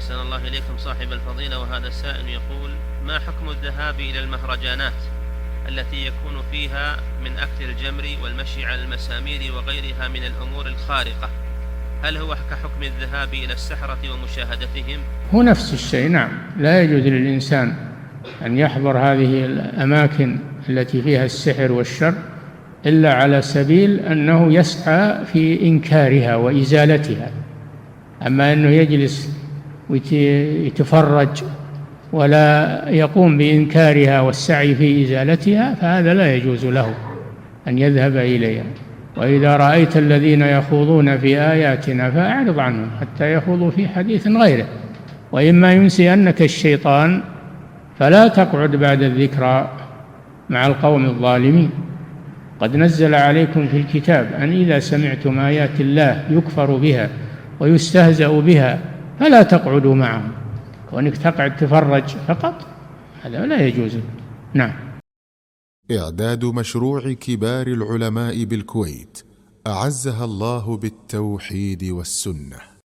أحسن الله إليكم صاحب الفضيلة. وهذا السائل يقول: ما حكم الذهاب إلى المهرجانات التي يكون فيها من أكل الجمر والمشي على المسامير وغيرها من الأمور الخارقة؟ هل هو كحكم الذهاب إلى السحرة ومشاهدتهم؟ هو نفس الشيء، نعم. لا يجوز للإنسان أن يحضر هذه الأماكن التي فيها السحر والشر إلا على سبيل أنه يسعى في إنكارها وإزالتها. أما أنه يجلس ويتفرج ولا يقوم بإنكارها والسعي في إزالتها فهذا لا يجوز له أن يذهب إليها. وإذا رأيت الذين يخوضون في آياتنا فأعرض عنهم حتى يخوضوا في حديث غيره. وإما ينسينك الشيطان فلا تقعد بعد الذكرى مع القوم الظالمين. قد نزل عليكم في الكتاب أن إذا سمعتم آيات الله يكفر بها ويستهزأ بها فلا تقعدوا معهم. وأنك تقعد تفرج فقط هذا لا يجوز. نعم. إعداد مشروع كبار العلماء بالكويت أعزها الله بالتوحيد والسنة.